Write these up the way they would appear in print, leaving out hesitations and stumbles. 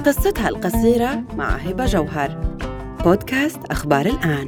قصتها القصيرة مع هبة جوهر. بودكاست أخبار الآن.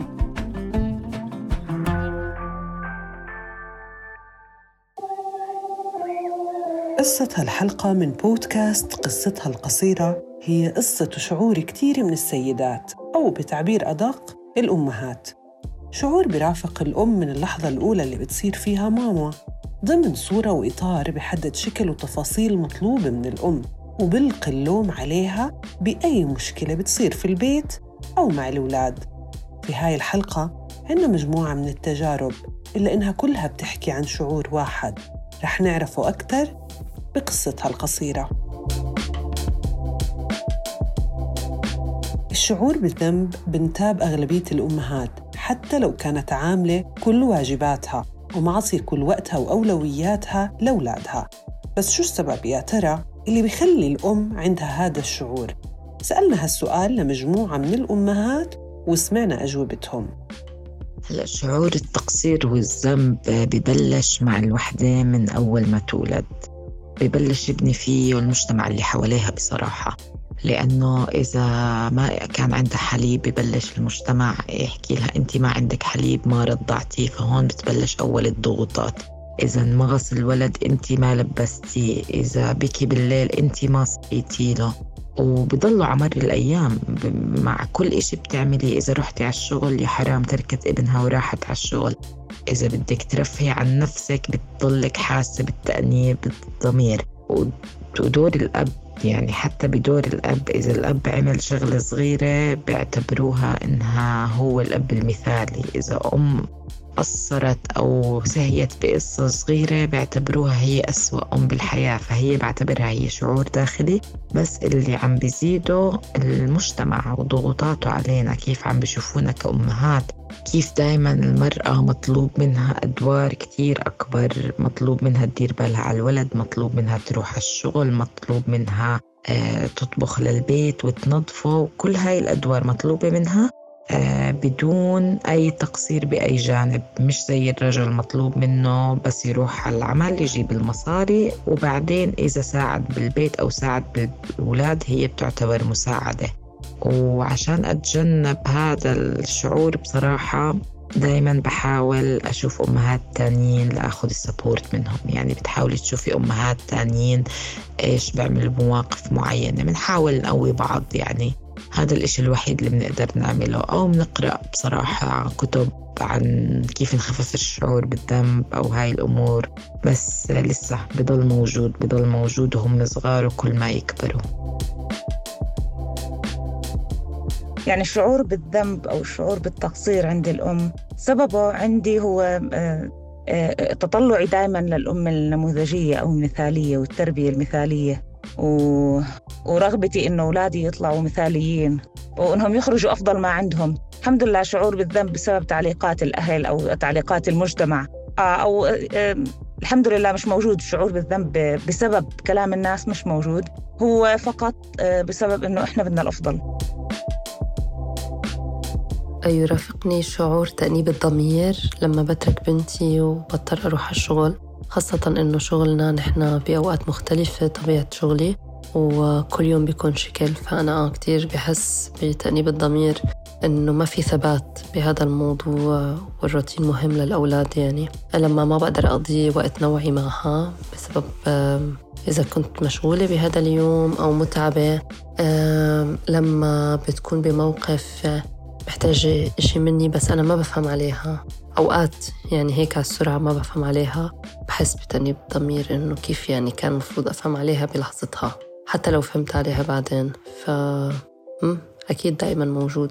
قصة هالحلقة من بودكاست قصتها القصيرة هي قصة شعور كتير من السيدات، أو بتعبير أدق الأمهات. شعور برافق الأم من اللحظة الأولى اللي بتصير فيها ماما، ضمن صورة وإطار بحدد شكل وتفاصيل مطلوبة من الأم، وبلقي اللوم عليها بأي مشكلة بتصير في البيت أو مع الأولاد. في هاي الحلقة عنا مجموعة من التجارب، إلا إنها كلها بتحكي عن شعور واحد رح نعرفه أكتر بقصتها القصيرة. الشعور بالذنب بنتاب أغلبية الأمهات، حتى لو كانت عاملة كل واجباتها ومعطي كل وقتها وأولوياتها لأولادها. بس شو السبب يا ترى اللي بيخلي الأم عندها هذا الشعور؟ سألنا هالسؤال لمجموعة من الأمهات وسمعنا أجوبتهم. هلا، شعور التقصير والذنب ببلش مع الوحدة من أول ما تولد، ببلش يبني فيه والمجتمع اللي حواليها بصراحة. لأنه إذا ما كان عندها حليب ببلش المجتمع يحكي لها أنت ما عندك حليب، ما رضعتي، فهون بتبلش أول الضغوطات. إذا ما غسل الولد أنت ما لبستي، إذا بكي بالليل أنت ما صحيتي له. وبضلوا عمر الأيام مع كل إشي بتعملي. إذا رحتي على الشغل يا حرام تركت ابنها وراحت على الشغل. إذا بدك ترفهي عن نفسك بتضلك حاسة بالتأنيب بالضمير. ودور الأب، يعني حتى بدور الأب، إذا الأب عمل شغلة صغيرة بيعتبروها إنها هو الأب المثالي. إذا أم قصرت أو سهيت بقصة صغيرة بيعتبروها هي أسوأ أم بالحياة. فهي بعتبرها هي شعور داخلي، بس اللي عم بيزيده المجتمع وضغوطاته علينا، كيف عم بيشوفونا كأمهات، كيف دايما المرأة مطلوب منها أدوار كتير أكبر، مطلوب منها تدير بالها على الولد، مطلوب منها تروح على الشغل، مطلوب منها تطبخ للبيت وتنظفه، وكل هاي الأدوار مطلوبة منها بدون أي تقصير بأي جانب. مش زي الرجل مطلوب منه بس يروح على العمل يجيب المصاري، وبعدين إذا ساعد بالبيت أو ساعد بالأولاد هي بتعتبر مساعدة. وعشان أتجنب هذا الشعور بصراحة دايما بحاول أشوف أمهات تانيين لأخذ السبورت منهم. يعني بتحاولي تشوفي أمهات تانيين إيش بيعملوا بمواقف معينة، بنحاول نقوي بعض. يعني هذا الإشي الوحيد اللي بنقدر نعمله. أو بنقرأ بصراحة كتب عن كيف نخفف الشعور بالذنب أو هاي الأمور. بس لسه بضل موجود وهم صغار وكل ما يكبروا. يعني الشعور بالذنب أو الشعور بالتقصير عند الأم سببه عندي هو تطلعي دائما للأم النموذجية أو المثالية والتربية المثالية، ورغبتي إنه أولادي يطلعوا مثاليين وإنهم يخرجوا أفضل ما عندهم. الحمد لله شعور بالذنب بسبب تعليقات الأهل أو تعليقات المجتمع أو الحمد لله مش موجود. الشعور بالذنب بسبب كلام الناس مش موجود، هو فقط بسبب إنه إحنا بدنا الأفضل. يرافقني شعور تأنيب الضمير لما بترك بنتي وبضطر أروح على الشغل، خاصة إنه شغلنا نحن بأوقات مختلفة، طبيعة شغلي وكل يوم بيكون شكل. فأنا كتير بحس بتأنيب الضمير إنه ما في ثبات بهذا الموضوع، والروتين مهم للأولاد. يعني لما ما بقدر أقضي وقت نوعي معها بسبب إذا كنت مشغولة بهذا اليوم أو متعبة، لما بتكون بموقف محتاجة إشي مني بس أنا ما بفهم عليها، أوقات يعني هيك على السرعة ما بفهم عليها، بحس بتأنيب الضمير إنه كيف يعني كان المفروض أفهم عليها بلحظتها حتى لو فهمت عليها بعدين. أكيد دائما موجود.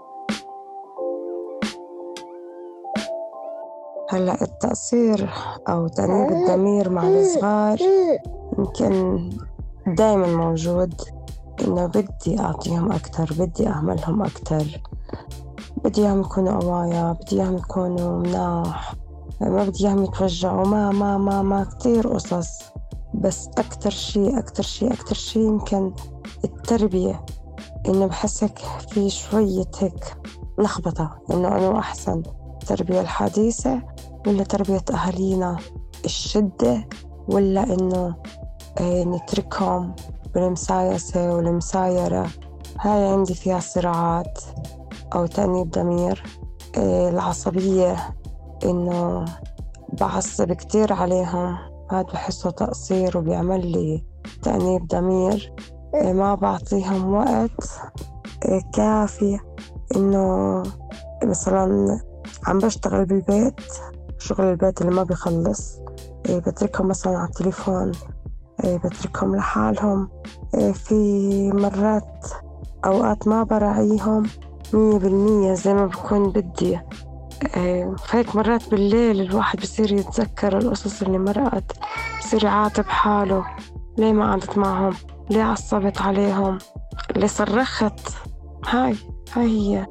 هلأ التقصير أو تأنيب الضمير مع الصغار يمكن دائما موجود. إنه بدي أعطيهم أكتر، بدي أعملهم أكتر، بدي إياهم يكونوا قوايا، بدي إياهم يكونوا مناح، ما بدي إياهم يتوجعوا، ما كتير قصص. بس أكتر شي يمكن التربية. إنه بحسك في شوية هيك لخبطة، إنه أنا أحسن التربية الحديثة ولا تربية أهالينا، الشدة ولا إنه نتركهم بالمسايسة والمسايرة، هاي عندي فيها صراعات أو تأنيب ضمير. العصبية إنه بعصب كتير عليهم، هاد بحسه تقصير وبيعمل لي تأنيب ضمير. ما بعطيهم وقت كافي، إنه مثلا عم بشتغل بالبيت، شغل البيت اللي ما بيخلص، بتركهم مثلا على التليفون، بتركهم لحالهم. في مرات أوقات ما براعيهم 100% زي ما بكون بدي. فهيك مرات بالليل الواحد بصير يتذكر القصص اللي مرقت، بصير يعاتب حاله، ليه ما قعدت معهم، ليه عصبت عليهم، ليه صرخت. هاي هي.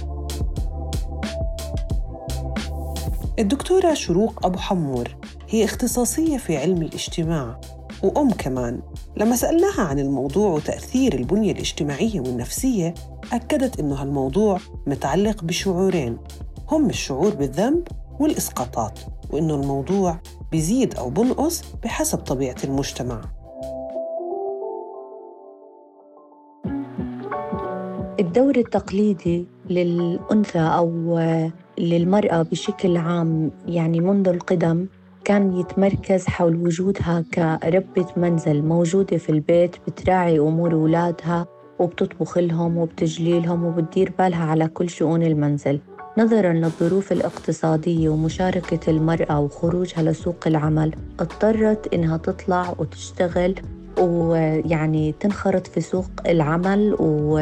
الدكتورة شروق أبو حمور هي اختصاصية في علم الاجتماع وأم كمان. لما سألناها عن الموضوع وتأثير البنية الاجتماعية والنفسية، أكدت إنه هالموضوع متعلق بشعورين، هم الشعور بالذنب والإسقاطات، وإنه الموضوع بيزيد أو بنقص بحسب طبيعة المجتمع. الدور التقليدي للأنثى أو للمرأة بشكل عام يعني منذ القدم كان يتمركز حول وجودها كربة منزل موجودة في البيت، بتراعي أمور أولادها وبتطبخ لهم وبتجلي لهم وبتدير بالها على كل شؤون المنزل. نظراً للظروف الاقتصادية ومشاركة المرأة وخروجها لسوق العمل، اضطرت إنها تطلع وتشتغل ويعني تنخرط في سوق العمل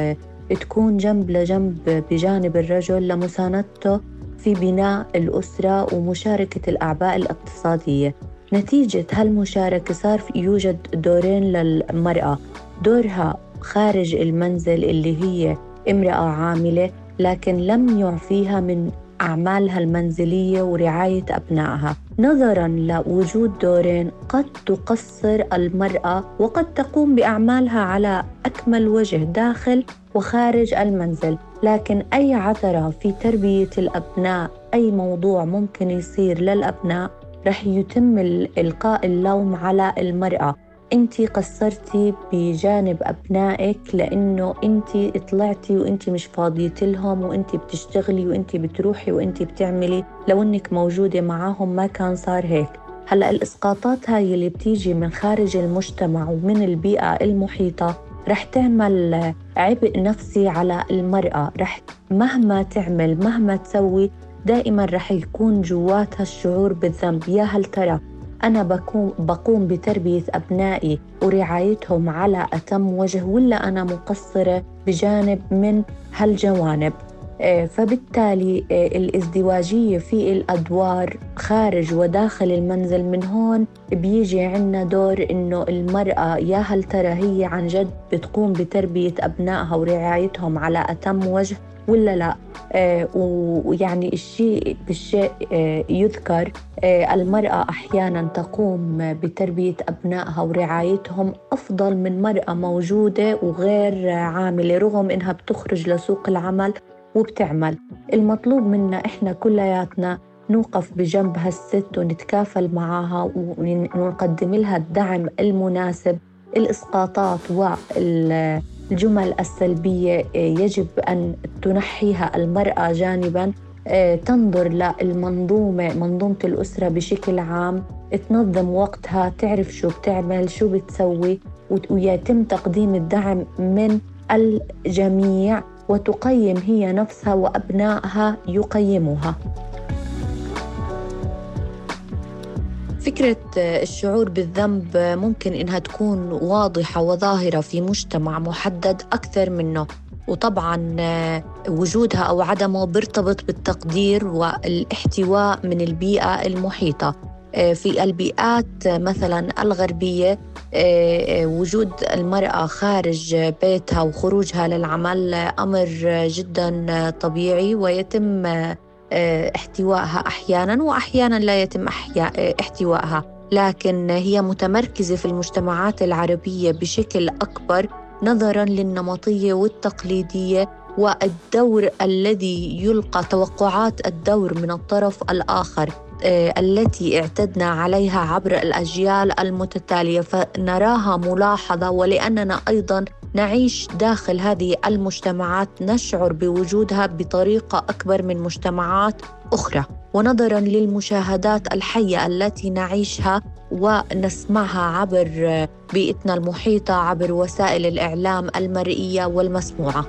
وتكون جنب لجنب بجانب الرجل لمساندته في بناء الأسرة ومشاركة الأعباء الاقتصادية. نتيجة هالمشاركة صار يوجد دورين للمرأة، دورها خارج المنزل اللي هي امرأة عاملة، لكن لم يعفيها من أعمالها المنزلية ورعاية أبنائها. نظراً لوجود دورين، قد تقصر المرأة وقد تقوم بأعمالها على أكمل وجه داخل وخارج المنزل، لكن أي عثرة في تربية الأبناء، أي موضوع ممكن يصير للأبناء، رح يتم إلقاء اللوم على المرأة. أنتي قصرتي بجانب أبنائك لأنه أنتي طلعتي وأنتي مش فاضية لهم، وأنتي بتشتغلي وأنتي بتروحي وأنتي بتعملي، لو أنك موجودة معاهم ما كان صار هيك. هلأ الإسقاطات هاي اللي بتيجي من خارج المجتمع ومن البيئة المحيطة رح تعمل عبء نفسي على المرأة، رح مهما تعمل مهما تسوي دائما رح يكون جواتها الشعور بالذنب. يا هل ترى أنا بقوم بتربية أبنائي ورعايتهم على أتم وجه، ولا أنا مقصرة بجانب من هالجوانب؟ فبالتالي الازدواجية في الأدوار خارج وداخل المنزل، من هون بيجي عنا دور إنه المرأة يا هل ترى هي عن جد بتقوم بتربية أبنائها ورعايتهم على أتم وجه ولا لا. ويعني الشيء بالشيء يذكر المرأة أحياناً تقوم بتربية أبنائها ورعايتهم أفضل من مرأة موجودة وغير عاملة، رغم إنها بتخرج لسوق العمل وبتعمل. المطلوب منا إحنا كلياتنا نوقف بجنب هالست ونتكافل معها ونقدم لها الدعم المناسب. الإسقاطات والجمل السلبية يجب أن تنحيها المرأة جانباً، تنظر منظومة الأسرة بشكل عام، تنظم وقتها، تعرف شو بتعمل شو بتسوي، ويتم تقديم الدعم من الجميع، وتقيم هي نفسها وأبنائها يقيموها. فكرة الشعور بالذنب ممكن إنها تكون واضحة وظاهرة في مجتمع محدد أكثر منه، وطبعاً وجودها أو عدمه بيرتبط بالتقدير والاحتواء من البيئة المحيطة. في البيئات مثلاً الغربية وجود المرأة خارج بيتها وخروجها للعمل أمر جداً طبيعي، ويتم احتوائها أحياناً، وأحياناً لا يتم احتوائها، لكن هي متمركزة في المجتمعات العربية بشكل أكبر نظراً للنمطية والتقليدية والدور الذي يلقى، توقعات الدور من الطرف الآخر. التي اعتدنا عليها عبر الأجيال المتتالية، فنراها ملاحظة، ولأننا أيضاً نعيش داخل هذه المجتمعات نشعر بوجودها بطريقة أكبر من مجتمعات أخرى، ونظراً للمشاهدات الحية التي نعيشها ونسمعها عبر بيئتنا المحيطة عبر وسائل الإعلام المرئية والمسموعة.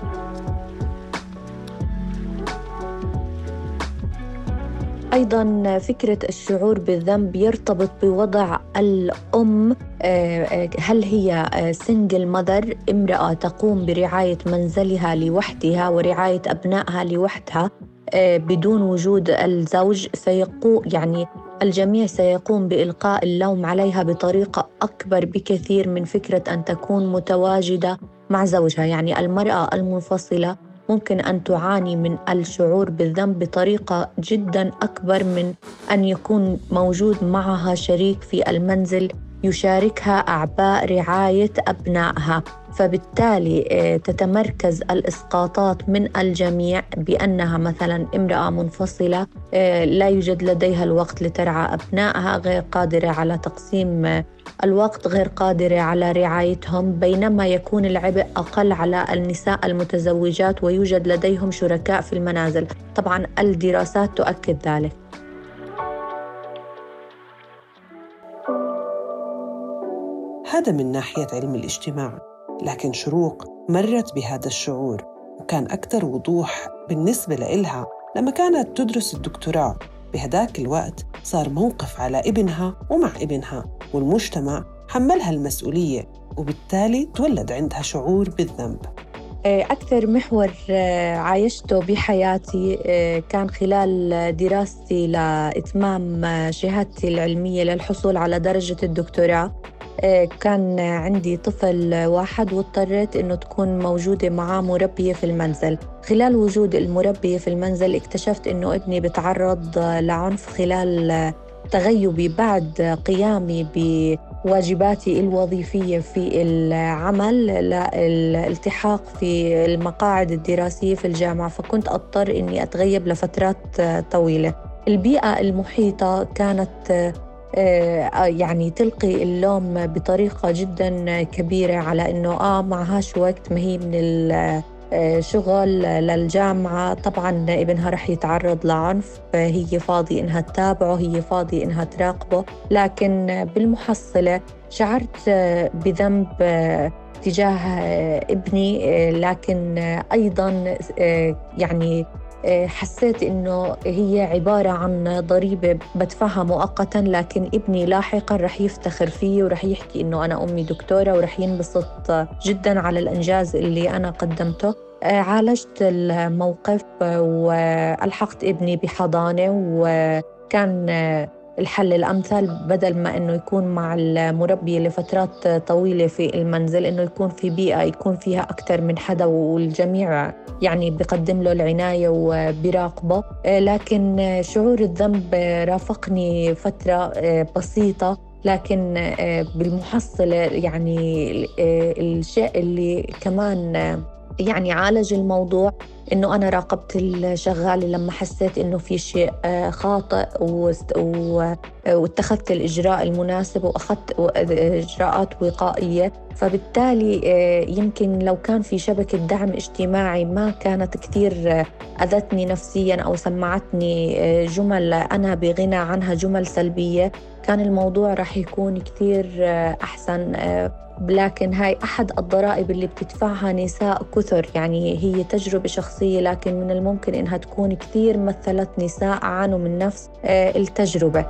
أيضاً فكرة الشعور بالذنب يرتبط بوضع الأم، هل هي سنجل ماذر، امرأة تقوم برعاية منزلها لوحدها ورعاية أبنائها لوحدها بدون وجود الزوج، يعني الجميع سيقوم بإلقاء اللوم عليها بطريقة أكبر بكثير من فكرة أن تكون متواجدة مع زوجها. يعني المرأة المنفصلة ممكن أن تعاني من الشعور بالذنب بطريقة جداً أكبر من أن يكون موجود معها شريك في المنزل يشاركها أعباء رعاية أبنائها، فبالتالي تتمركز الإسقاطات من الجميع بأنها مثلاً امرأة منفصلة لا يوجد لديها الوقت لترعى أبنائها، غير قادرة على تقسيم الوقت، غير قادرة على رعايتهم، بينما يكون العبء أقل على النساء المتزوجات ويوجد لديهم شركاء في المنازل. طبعاً الدراسات تؤكد ذلك. هذا من ناحية علم الاجتماع، لكن شروق مرت بهذا الشعور وكان أكثر وضوح بالنسبة لإلها لما كانت تدرس الدكتوراه. بهداك الوقت صار موقف على ابنها ومع ابنها، والمجتمع حملها المسؤولية، وبالتالي تولد عندها شعور بالذنب. أكثر محور عايشته بحياتي كان خلال دراستي لإتمام شهادتي العلمية للحصول على درجة الدكتوراه. كان عندي طفل واحد واضطريت إنه تكون موجودة معاه مربية في المنزل. خلال وجود المربية في المنزل اكتشفت إنه ابني بتعرض لعنف خلال تغيبي بعد قيامي بواجباتي الوظيفية في العمل للالتحاق في المقاعد الدراسية في الجامعة، فكنت أضطر إني أتغيب لفترات طويلة. البيئة المحيطة كانت يعني تلقي اللوم بطريقة جدا كبيرة على إنه معهاش وقت، ما هي من الشغل للجامعة، طبعا ابنها رح يتعرض لعنف، هي فاضي إنها تتابعه، هي فاضي إنها تراقبه. لكن بالمحصلة شعرت بذنب تجاه ابني، لكن أيضا يعني حسيت إنه هي عبارة عن ضريبة بدفعها مؤقتاً، لكن ابني لاحقاً رح يفتخر فيه ورح يحكي إنه أنا أمي دكتورة ورح ينبسط جداً على الإنجاز اللي أنا قدمته. عالجت الموقف وألحقت ابني بحضانة، وكان الحل الأمثل بدل ما إنه يكون مع المربية لفترات طويلة في المنزل، إنه يكون في بيئة يكون فيها أكثر من حدا والجميع يعني بيقدم له العناية وبيراقبه. لكن شعور الذنب رافقني فترة بسيطة، لكن بالمحصلة يعني الشيء اللي كمان يعني عالج الموضوع إنه أنا راقبت الشغالة لما حسيت إنه في شيء خاطئ، واتخذت الإجراء المناسب وأخذت إجراءات وقائية. فبالتالي يمكن لو كان في شبكة دعم اجتماعي ما كانت كثير أذتني نفسياً أو سمعتني جمل أنا بغنى عنها، جمل سلبية، كان الموضوع رح يكون كثير أحسن. لكن هاي أحد الضرائب اللي بتدفعها نساء كثر، يعني هي تجربة شخصية، لكن من الممكن إنها تكون كثير مثلت نساء عانوا من نفس التجربة.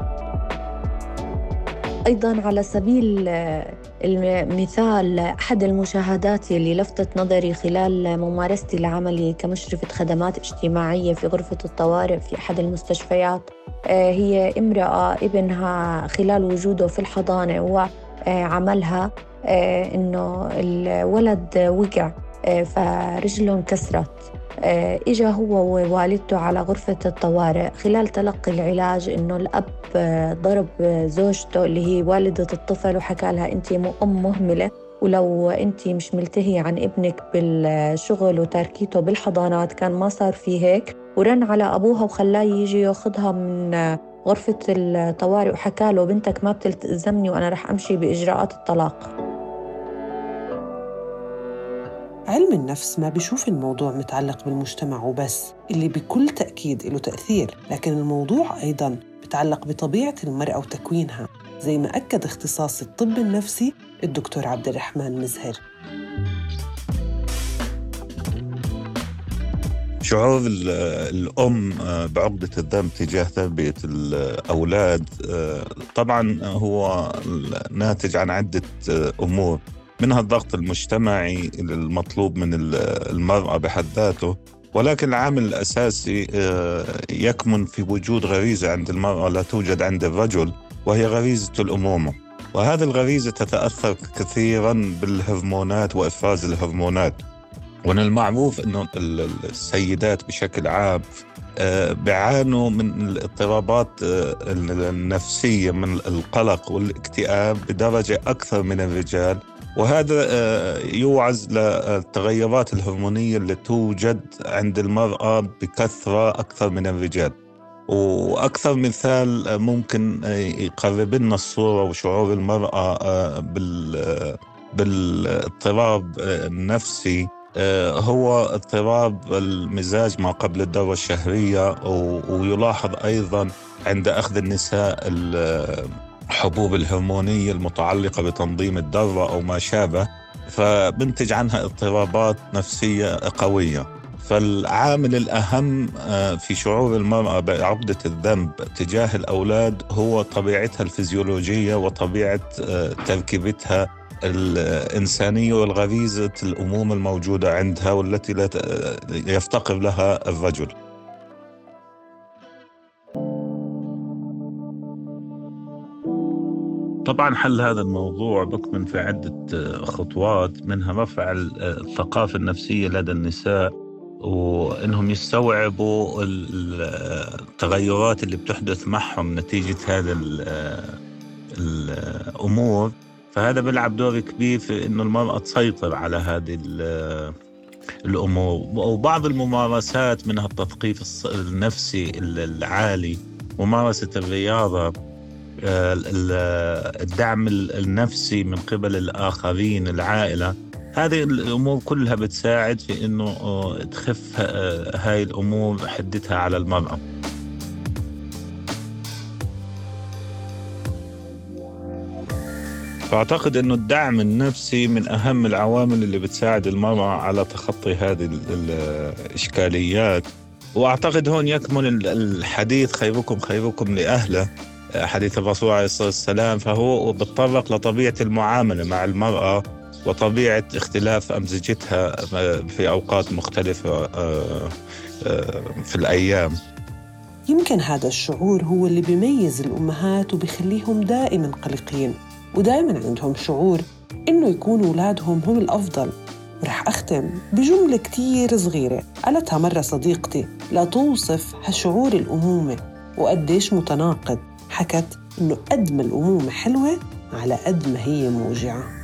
أيضاً على سبيل المثال، أحد المشاهدات اللي لفتت نظري خلال ممارستي لعملي كمشرفة خدمات اجتماعية في غرفة الطوارئ في أحد المستشفيات، هي امرأة ابنها خلال وجوده في الحضانة وعملها إنه الولد وقع فرجله انكسرت. إجا هو ووالدته على غرفة الطوارئ خلال تلقي العلاج، إنه الأب ضرب زوجته اللي هي والدة الطفل وحكى لها أنت أم مهملة، ولو أنت مش ملتهية عن ابنك بالشغل وتركيته بالحضانات كان ما صار في هيك. ورن على أبوها وخلاه يجي ياخدها من غرفة الطوارئ وحكى له بنتك ما بتلتزمني وأنا رح أمشي بإجراءات الطلاق. علم النفس ما بيشوف الموضوع متعلق بالمجتمع وبس، اللي بكل تأكيد له تأثير، لكن الموضوع أيضاً بتعلق بطبيعة المرأة وتكوينها، زي ما أكد اختصاص الطب النفسي الدكتور عبد الرحمن مزهر. شعور الأم بعقدة الذنب تجاه تربية الأولاد طبعاً هو ناتج عن عدة أمور، منها الضغط المجتمعي المطلوب من المرأة بحد ذاته، ولكن العامل الأساسي يكمن في وجود غريزة عند المرأة لا توجد عند الرجل، وهي غريزة الأمومة. وهذه الغريزة تتأثر كثيراً بالهرمونات وإفراز الهرمونات. ومن المعروف أن السيدات بشكل عام بيعانوا من الاضطرابات النفسية، من القلق والاكتئاب بدرجة أكثر من الرجال، وهذا يوعز للتغيرات الهرمونية اللي توجد عند المرأة بكثرة أكثر من الرجال. وأكثر مثال ممكن يقرب لنا الصورة وشعور المرأة بالاضطراب النفسي هو اضطراب المزاج ما قبل الدورة الشهرية، ويلاحظ أيضا عند أخذ النساء الحبوب الهرمونية المتعلقة بتنظيم الدورة أو ما شابه، فبنتج عنها اضطرابات نفسية قوية. فالعامل الأهم في شعور المرأة بعقدة الذنب تجاه الأولاد هو طبيعتها الفيزيولوجية وطبيعة تركيبتها الإنسانية والغريزة الأمومة الموجودة عندها والتي لا يفتقر لها الرجل. طبعا حل هذا الموضوع بكمن في عدة خطوات، منها رفع الثقافة النفسية لدى النساء، وإنهم يستوعبوا التغيرات اللي بتحدث معهم نتيجة هذا الأمور. فهذا بيلعب دور كبير في إنه المرأة تسيطر على هذه الأمور. وبعض الممارسات منها التثقيف النفسي العالي، ممارسة الرياضة، الدعم النفسي من قبل الآخرين، العائلة، هذه الأمور كلها بتساعد في إنه تخف هاي الأمور حدتها على المرأة. فأعتقد أنه الدعم النفسي من أهم العوامل اللي بتساعد المرأة على تخطي هذه الإشكاليات. وأعتقد هون يكمن الحديث خيركم خيركم لأهله، حديث الرسول عليه الصلاة والسلام، فهو بتطرق لطبيعة المعاملة مع المرأة وطبيعة اختلاف أمزجتها في أوقات مختلفة في الأيام. يمكن هذا الشعور هو اللي بيميز الأمهات وبيخليهم دائماً قلقين، ودائماً عندهم شعور إنه يكونوا أولادهم هم الأفضل. ورح أختم بجملة كتير صغيرة قالتها مرة صديقتي لا توصف هالشعور الأمومة وقديش متناقض. حكت إنه قد ما الأمومة حلوة على قد ما هي موجعة.